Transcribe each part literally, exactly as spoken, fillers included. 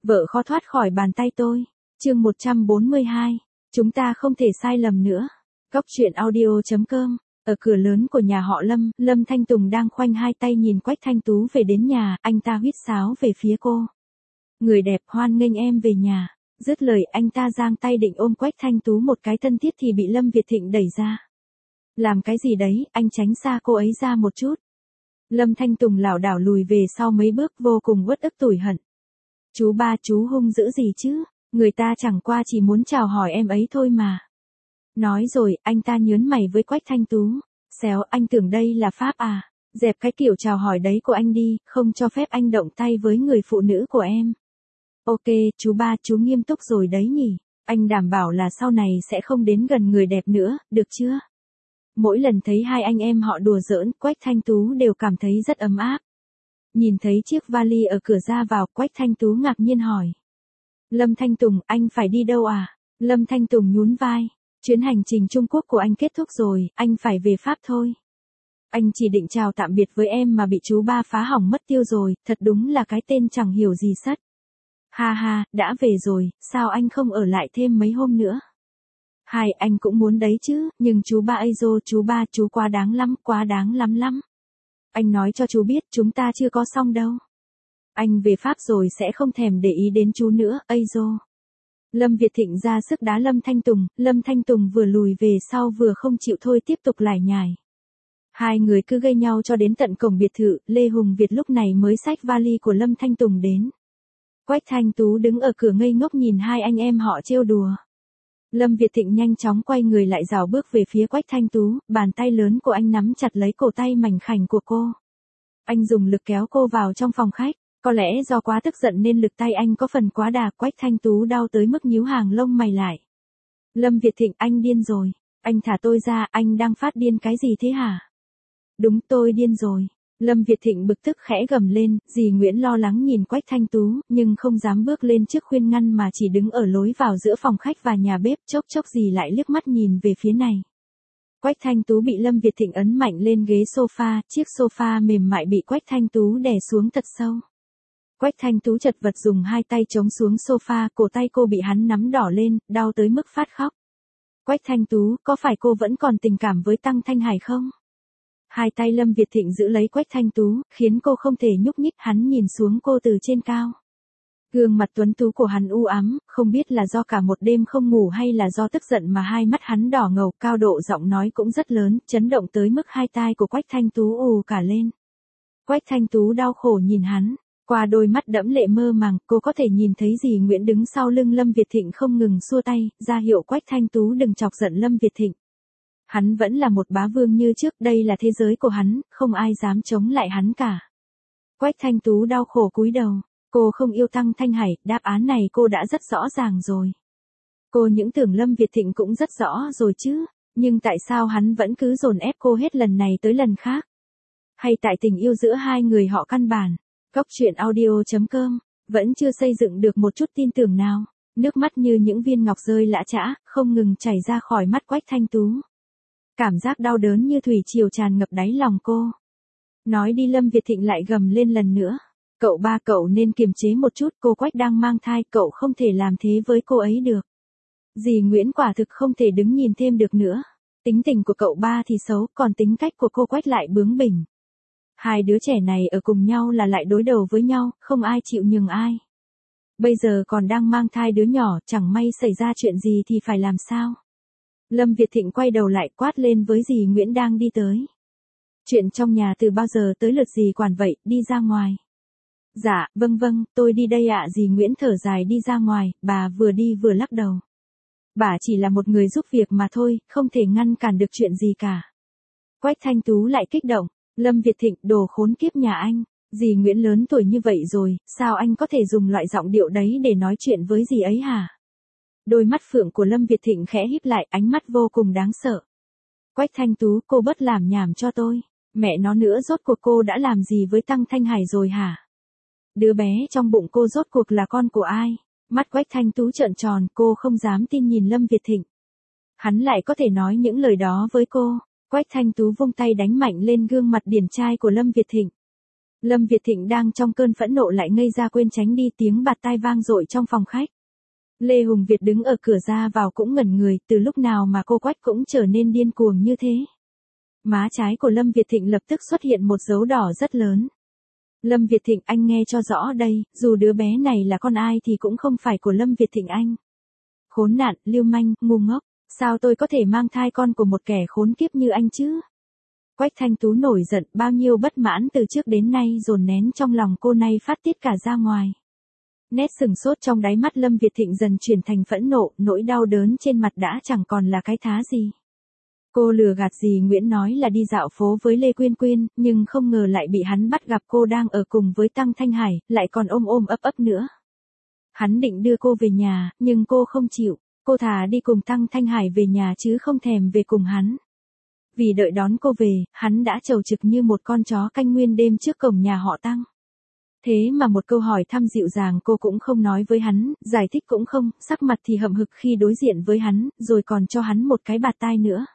Vợ khó thoát khỏi bàn tay tôi. Chương một trăm bốn mươi hai. Chúng ta không thể sai lầm nữa. Góc truyện audio chấm com. Ở cửa lớn của nhà họ Lâm, Lâm Thanh Tùng đang khoanh hai tay nhìn Quách Thanh Tú về đến nhà, anh ta huýt sáo về phía cô. Người đẹp, hoan nghênh em về nhà. Dứt lời anh ta giang tay định ôm Quách Thanh Tú một cái thân thiết thì bị Lâm Việt Thịnh đẩy ra. Làm cái gì đấy, anh tránh xa cô ấy ra một chút. Lâm Thanh Tùng lảo đảo lùi về sau mấy bước vô cùng uất ức tủi hận. Chú ba, chú hung dữ gì chứ, người ta chẳng qua chỉ muốn chào hỏi em ấy thôi mà. Nói rồi, anh ta nhớn mày với Quách Thanh Tú. Xéo, anh tưởng đây là Pháp à? Dẹp cái kiểu chào hỏi đấy của anh đi, không cho phép anh động tay với người phụ nữ của em. Ok, chú ba, chú nghiêm túc rồi đấy nhỉ. Anh đảm bảo là sau này sẽ không đến gần người đẹp nữa, được chưa? Mỗi lần thấy hai anh em họ đùa giỡn, Quách Thanh Tú đều cảm thấy rất ấm áp. Nhìn thấy chiếc vali ở cửa ra vào, Quách Thanh Tú ngạc nhiên hỏi. Lâm Thanh Tùng, anh phải đi đâu à? Lâm Thanh Tùng nhún vai. Chuyến hành trình Trung Quốc của anh kết thúc rồi, anh phải về Pháp thôi. Anh chỉ định chào tạm biệt với em mà bị chú ba phá hỏng mất tiêu rồi, thật đúng là cái tên chẳng hiểu gì sất. Ha ha, đã về rồi, sao anh không ở lại thêm mấy hôm nữa? Hai, anh cũng muốn đấy chứ, nhưng chú ba ây dô, chú ba, chú quá đáng lắm, quá đáng lắm lắm. Anh nói cho chú biết, chúng ta chưa có xong đâu. Anh về Pháp rồi sẽ không thèm để ý đến chú nữa, ây dô. Lâm Việt Thịnh ra sức đá Lâm Thanh Tùng, Lâm Thanh Tùng vừa lùi về sau vừa không chịu thôi tiếp tục lải nhải. Hai người cứ gây nhau cho đến tận cổng biệt thự, Lê Hùng Việt lúc này mới xách vali của Lâm Thanh Tùng đến. Quách Thanh Tú đứng ở cửa ngây ngốc nhìn hai anh em họ trêu đùa. Lâm Việt Thịnh nhanh chóng quay người lại rảo bước về phía Quách Thanh Tú, bàn tay lớn của anh nắm chặt lấy cổ tay mảnh khảnh của cô. Anh dùng lực kéo cô vào trong phòng khách, có lẽ do quá tức giận nên lực tay anh có phần quá đà, Quách Thanh Tú đau tới mức nhíu hàng lông mày lại. Lâm Việt Thịnh, anh điên rồi, anh thả tôi ra, anh đang phát điên cái gì thế hả? Đúng, tôi điên rồi. Lâm Việt Thịnh bực tức khẽ gầm lên, dì Nguyễn lo lắng nhìn Quách Thanh Tú, nhưng không dám bước lên trước khuyên ngăn mà chỉ đứng ở lối vào giữa phòng khách và nhà bếp, chốc chốc dì lại liếc mắt nhìn về phía này. Quách Thanh Tú bị Lâm Việt Thịnh ấn mạnh lên ghế sofa, chiếc sofa mềm mại bị Quách Thanh Tú đè xuống thật sâu. Quách Thanh Tú chật vật dùng hai tay chống xuống sofa, cổ tay cô bị hắn nắm đỏ lên, đau tới mức phát khóc. Quách Thanh Tú, có phải cô vẫn còn tình cảm với Tăng Thanh Hải không? Hai tay Lâm Việt Thịnh giữ lấy Quách Thanh Tú, khiến cô không thể nhúc nhích, hắn nhìn xuống cô từ trên cao. Gương mặt tuấn tú của hắn u ám, không biết là do cả một đêm không ngủ hay là do tức giận mà hai mắt hắn đỏ ngầu, cao độ giọng nói cũng rất lớn, chấn động tới mức hai tai của Quách Thanh Tú ù cả lên. Quách Thanh Tú đau khổ nhìn hắn, qua đôi mắt đẫm lệ mơ màng, cô có thể nhìn thấy dì Nguyễn đứng sau lưng Lâm Việt Thịnh không ngừng xua tay, ra hiệu Quách Thanh Tú đừng chọc giận Lâm Việt Thịnh. Hắn vẫn là một bá vương như trước, đây là thế giới của hắn, không ai dám chống lại hắn cả. Quách Thanh Tú đau khổ cúi đầu, cô không yêu Tăng Thanh Hải, đáp án này cô đã rất rõ ràng rồi. Cô những tưởng Lâm Việt Thịnh cũng rất rõ rồi chứ, nhưng tại sao hắn vẫn cứ dồn ép cô hết lần này tới lần khác? Hay tại tình yêu giữa hai người họ căn bản? Góc truyện audio chấm com, vẫn chưa xây dựng được một chút tin tưởng nào, nước mắt như những viên ngọc rơi lã chã, không ngừng chảy ra khỏi mắt Quách Thanh Tú. Cảm giác đau đớn như thủy triều tràn ngập đáy lòng cô. Nói đi, Lâm Việt Thịnh lại gầm lên lần nữa. Cậu ba, cậu nên kiềm chế một chút, cô Quách đang mang thai, cậu không thể làm thế với cô ấy được. Dì Nguyễn quả thực không thể đứng nhìn thêm được nữa. Tính tình của cậu ba thì xấu, còn tính cách của cô Quách lại bướng bỉnh. Hai đứa trẻ này ở cùng nhau là lại đối đầu với nhau, không ai chịu nhường ai. Bây giờ còn đang mang thai đứa nhỏ, chẳng may xảy ra chuyện gì thì phải làm sao? Lâm Việt Thịnh quay đầu lại quát lên với dì Nguyễn đang đi tới. Chuyện trong nhà từ bao giờ tới lượt dì quản vậy, đi ra ngoài. Dạ, vâng vâng, tôi đi đây ạ. Dì Nguyễn thở dài đi ra ngoài, bà vừa đi vừa lắc đầu. Bà chỉ là một người giúp việc mà thôi, không thể ngăn cản được chuyện gì cả. Quách Thanh Tú lại kích động. Lâm Việt Thịnh, đồ khốn kiếp nhà anh, dì Nguyễn lớn tuổi như vậy rồi, sao anh có thể dùng loại giọng điệu đấy để nói chuyện với dì ấy hả? Đôi mắt phượng của Lâm Việt Thịnh khẽ híp lại, ánh mắt vô cùng đáng sợ. Quách Thanh Tú, cô bớt làm nhảm cho tôi, mẹ nó nữa, rốt cuộc cô đã làm gì với Tăng Thanh Hải rồi hả? Đứa bé trong bụng cô rốt cuộc là con của ai? Mắt Quách Thanh Tú trợn tròn, cô không dám tin nhìn Lâm Việt Thịnh. Hắn lại có thể nói những lời đó với cô. Quách Thanh Tú vung tay đánh mạnh lên gương mặt điển trai của Lâm Việt Thịnh. Lâm Việt Thịnh đang trong cơn phẫn nộ lại ngây ra quên tránh đi, tiếng bạt tai vang dội trong phòng khách. Lê Hùng Việt đứng ở cửa ra vào cũng ngẩn người, từ lúc nào mà cô Quách cũng trở nên điên cuồng như thế. Má trái của Lâm Việt Thịnh lập tức xuất hiện một dấu đỏ rất lớn. Lâm Việt Thịnh, anh nghe cho rõ đây, dù đứa bé này là con ai thì cũng không phải của Lâm Việt Thịnh anh. Khốn nạn, lưu manh, ngu ngốc, sao tôi có thể mang thai con của một kẻ khốn kiếp như anh chứ? Quách Thanh Tú nổi giận, bao nhiêu bất mãn từ trước đến nay dồn nén trong lòng cô nay phát tiết cả ra ngoài. Nét sừng sốt trong đáy mắt Lâm Việt Thịnh dần chuyển thành phẫn nộ, nỗi đau đớn trên mặt đã chẳng còn là cái thá gì. Cô lừa gạt dì Nguyễn nói là đi dạo phố với Lê Quyên Quyên, nhưng không ngờ lại bị hắn bắt gặp cô đang ở cùng với Tăng Thanh Hải, lại còn ôm ôm ấp ấp nữa. Hắn định đưa cô về nhà, nhưng cô không chịu, cô thà đi cùng Tăng Thanh Hải về nhà chứ không thèm về cùng hắn. Vì đợi đón cô về, hắn đã trầu trực như một con chó canh nguyên đêm trước cổng nhà họ Tăng. Thế mà một câu hỏi thăm dịu dàng cô cũng không nói với hắn, giải thích cũng không, sắc mặt thì hậm hực khi đối diện với hắn, rồi còn cho hắn một cái bạt tai nữa.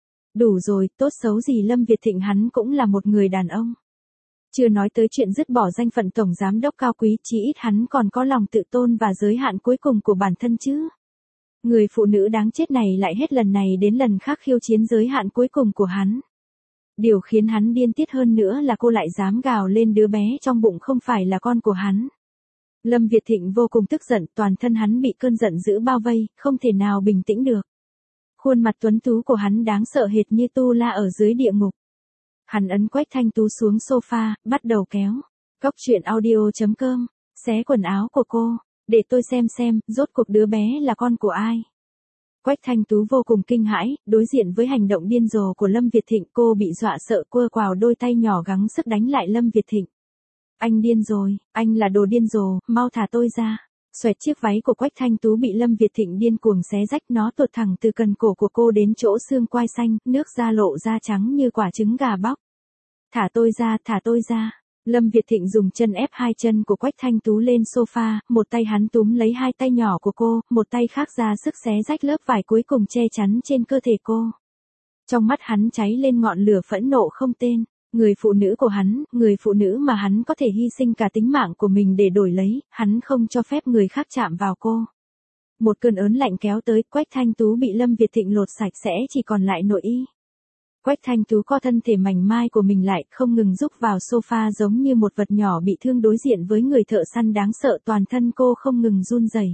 Đủ rồi, tốt xấu gì Lâm Việt Thịnh hắn cũng là một người đàn ông. Chưa nói tới chuyện dứt bỏ danh phận tổng giám đốc cao quý, chí ít hắn còn có lòng tự tôn và giới hạn cuối cùng của bản thân chứ. Người phụ nữ đáng chết này lại hết lần này đến lần khác khiêu chiến giới hạn cuối cùng của hắn. Điều khiến hắn điên tiết hơn nữa là cô lại dám gào lên đứa bé trong bụng không phải là con của hắn. Lâm Việt Thịnh vô cùng tức giận, toàn thân hắn bị cơn giận dữ bao vây, không thể nào bình tĩnh được. Khuôn mặt tuấn tú của hắn đáng sợ hệt như tu la ở dưới địa ngục. Hắn ấn Quách Thanh Tú xuống sofa, bắt đầu kéo. Cóc truyện audio chấm com, xé quần áo của cô, để tôi xem xem, rốt cuộc đứa bé là con của ai. Quách Thanh Tú vô cùng kinh hãi, đối diện với hành động điên rồ của Lâm Việt Thịnh, cô bị dọa sợ quơ quào đôi tay nhỏ gắng sức đánh lại Lâm Việt Thịnh. Anh điên rồi, anh là đồ điên rồ, mau thả tôi ra. Xoẹt chiếc váy của Quách Thanh Tú bị Lâm Việt Thịnh điên cuồng xé rách, nó tuột thẳng từ cần cổ của cô đến chỗ xương quai xanh, nước da lộ da trắng như quả trứng gà bóc. Thả tôi ra, thả tôi ra. Lâm Việt Thịnh dùng chân ép hai chân của Quách Thanh Tú lên sofa, một tay hắn túm lấy hai tay nhỏ của cô, một tay khác ra sức xé rách lớp vải cuối cùng che chắn trên cơ thể cô. Trong mắt hắn cháy lên ngọn lửa phẫn nộ không tên. Người phụ nữ của hắn, người phụ nữ mà hắn có thể hy sinh cả tính mạng của mình để đổi lấy, hắn không cho phép người khác chạm vào cô. Một cơn ớn lạnh kéo tới, Quách Thanh Tú bị Lâm Việt Thịnh lột sạch sẽ chỉ còn lại nội y. Quách Thanh Tú co thân thể mảnh mai của mình lại, không ngừng rúc vào sofa giống như một vật nhỏ bị thương đối diện với người thợ săn đáng sợ, toàn thân cô không ngừng run rẩy.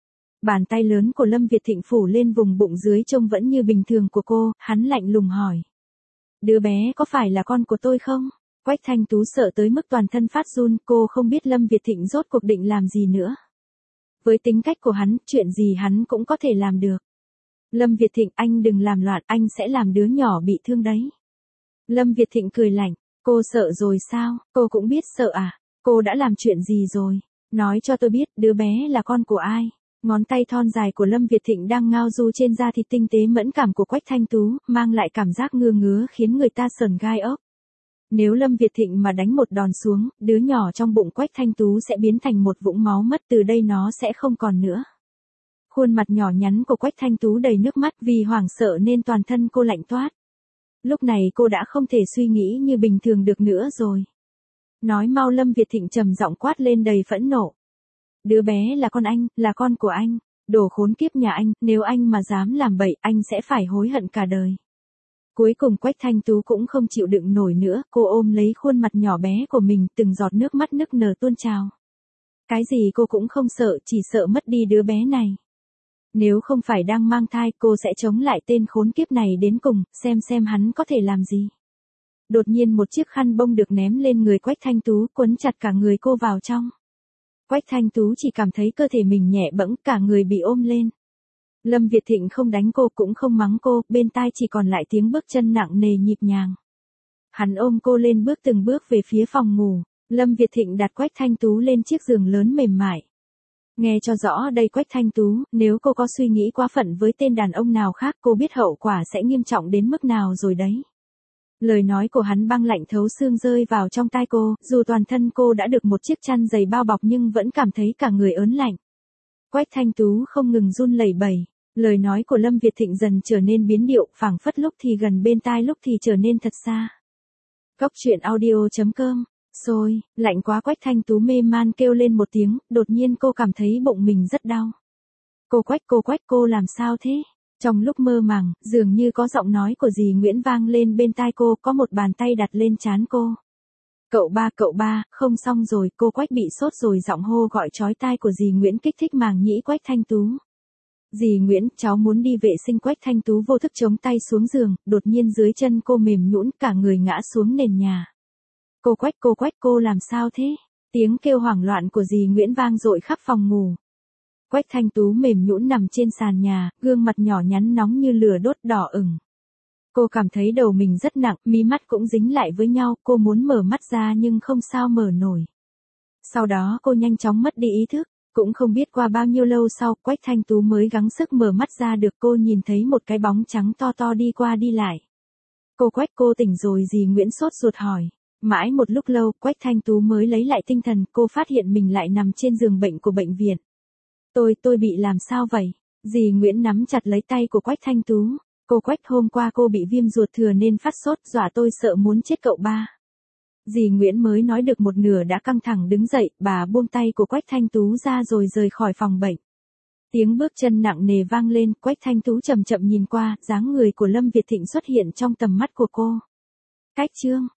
Bàn tay lớn của Lâm Việt Thịnh phủ lên vùng bụng dưới trông vẫn như bình thường của cô, hắn lạnh lùng hỏi. Đứa bé có phải là con của tôi không? Quách Thanh Tú sợ tới mức toàn thân phát run, cô không biết Lâm Việt Thịnh rốt cuộc định làm gì nữa. Với tính cách của hắn, chuyện gì hắn cũng có thể làm được. Lâm Việt Thịnh, anh đừng làm loạn, anh sẽ làm đứa nhỏ bị thương đấy. Lâm Việt Thịnh cười lạnh, cô sợ rồi sao, cô cũng biết sợ à, cô đã làm chuyện gì rồi, nói cho tôi biết, đứa bé là con của ai. Ngón tay thon dài của Lâm Việt Thịnh đang ngao du trên da thịt tinh tế mẫn cảm của Quách Thanh Tú, mang lại cảm giác ngứa ngứa khiến người ta sờn gai ốc. Nếu Lâm Việt Thịnh mà đánh một đòn xuống, đứa nhỏ trong bụng Quách Thanh Tú sẽ biến thành một vũng máu, mất từ đây nó sẽ không còn nữa. Khuôn mặt nhỏ nhắn của Quách Thanh Tú đầy nước mắt, vì hoảng sợ nên toàn thân cô lạnh toát. Lúc này cô đã không thể suy nghĩ như bình thường được nữa rồi. Nói mau, Lâm Việt Thịnh trầm giọng quát lên đầy phẫn nộ. Đứa bé là con anh, là con của anh, đồ khốn kiếp nhà anh, nếu anh mà dám làm bậy, anh sẽ phải hối hận cả đời. Cuối cùng Quách Thanh Tú cũng không chịu đựng nổi nữa, cô ôm lấy khuôn mặt nhỏ bé của mình, từng giọt nước mắt nức nở tuôn trào. Cái gì cô cũng không sợ, chỉ sợ mất đi đứa bé này. Nếu không phải đang mang thai, cô sẽ chống lại tên khốn kiếp này đến cùng, xem xem hắn có thể làm gì. Đột nhiên một chiếc khăn bông được ném lên người Quách Thanh Tú, quấn chặt cả người cô vào trong. Quách Thanh Tú chỉ cảm thấy cơ thể mình nhẹ bẫng, cả người bị ôm lên. Lâm Việt Thịnh không đánh cô cũng không mắng cô, bên tai chỉ còn lại tiếng bước chân nặng nề nhịp nhàng. Hắn ôm cô lên bước từng bước về phía phòng ngủ, Lâm Việt Thịnh đặt Quách Thanh Tú lên chiếc giường lớn mềm mại. Nghe cho rõ đây Quách Thanh Tú, nếu cô có suy nghĩ quá phận với tên đàn ông nào khác, cô biết hậu quả sẽ nghiêm trọng đến mức nào rồi đấy. Lời nói của hắn băng lạnh thấu xương rơi vào trong tai cô, dù toàn thân cô đã được một chiếc chăn dày bao bọc nhưng vẫn cảm thấy cả người ớn lạnh. Quách Thanh Tú không ngừng run lẩy bẩy, lời nói của Lâm Việt Thịnh dần trở nên biến điệu, phảng phất lúc thì gần bên tai lúc thì trở nên thật xa. Cóc truyện audio chấm com Xôi, lạnh quá. Quách Thanh Tú mê man kêu lên một tiếng, đột nhiên cô cảm thấy bụng mình rất đau. Cô Quách, cô Quách, cô làm sao thế? Trong lúc mơ màng, dường như có giọng nói của dì Nguyễn vang lên bên tai cô, có một bàn tay đặt lên trán cô. Cậu ba, cậu ba, không xong rồi, cô Quách bị sốt rồi. Giọng hô gọi chói tai của dì Nguyễn kích thích màng nhĩ Quách Thanh Tú. Dì Nguyễn, cháu muốn đi vệ sinh. Quách Thanh Tú vô thức chống tay xuống giường, đột nhiên dưới chân cô mềm nhũn, cả người ngã xuống nền nhà. Cô Quách, cô Quách, cô làm sao thế? Tiếng kêu hoảng loạn của dì Nguyễn vang dội khắp phòng ngủ. Quách Thanh Tú mềm nhũn nằm trên sàn nhà, gương mặt nhỏ nhắn nóng như lửa đốt đỏ ửng. Cô cảm thấy đầu mình rất nặng, mí mắt cũng dính lại với nhau, cô muốn mở mắt ra nhưng không sao mở nổi. Sau đó cô nhanh chóng mất đi ý thức, cũng không biết qua bao nhiêu lâu sau, Quách Thanh Tú mới gắng sức mở mắt ra được. Cô nhìn thấy một cái bóng trắng to to đi qua đi lại. Cô Quách, cô tỉnh rồi? Dì Nguyễn sốt ruột hỏi. Mãi một lúc lâu, Quách Thanh Tú mới lấy lại tinh thần, cô phát hiện mình lại nằm trên giường bệnh của bệnh viện. Tôi, tôi bị làm sao vậy? Dì Nguyễn nắm chặt lấy tay của Quách Thanh Tú. Cô Quách, hôm qua cô bị viêm ruột thừa nên phát sốt, dọa tôi sợ muốn chết cậu ba. Dì Nguyễn mới nói được một nửa đã căng thẳng đứng dậy, bà buông tay của Quách Thanh Tú ra rồi rời khỏi phòng bệnh. Tiếng bước chân nặng nề vang lên, Quách Thanh Tú chậm chậm nhìn qua, dáng người của Lâm Việt Thịnh xuất hiện trong tầm mắt của cô. Cách chương